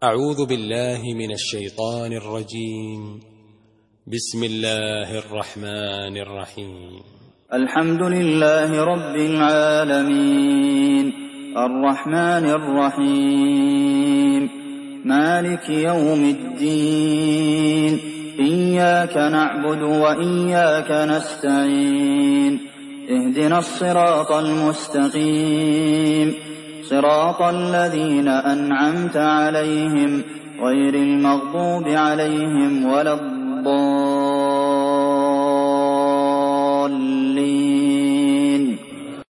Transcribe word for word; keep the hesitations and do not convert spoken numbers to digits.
أعوذ بالله من الشيطان الرجيم. بسم الله الرحمن الرحيم. الحمد لله رب العالمين، الرحمن الرحيم، مالك يوم الدين، إياك نعبد وإياك نستعين، اهدنا الصراط المستقيم، صراط الذين أنعمت عليهم غير المغضوب عليهم ولا الضالين.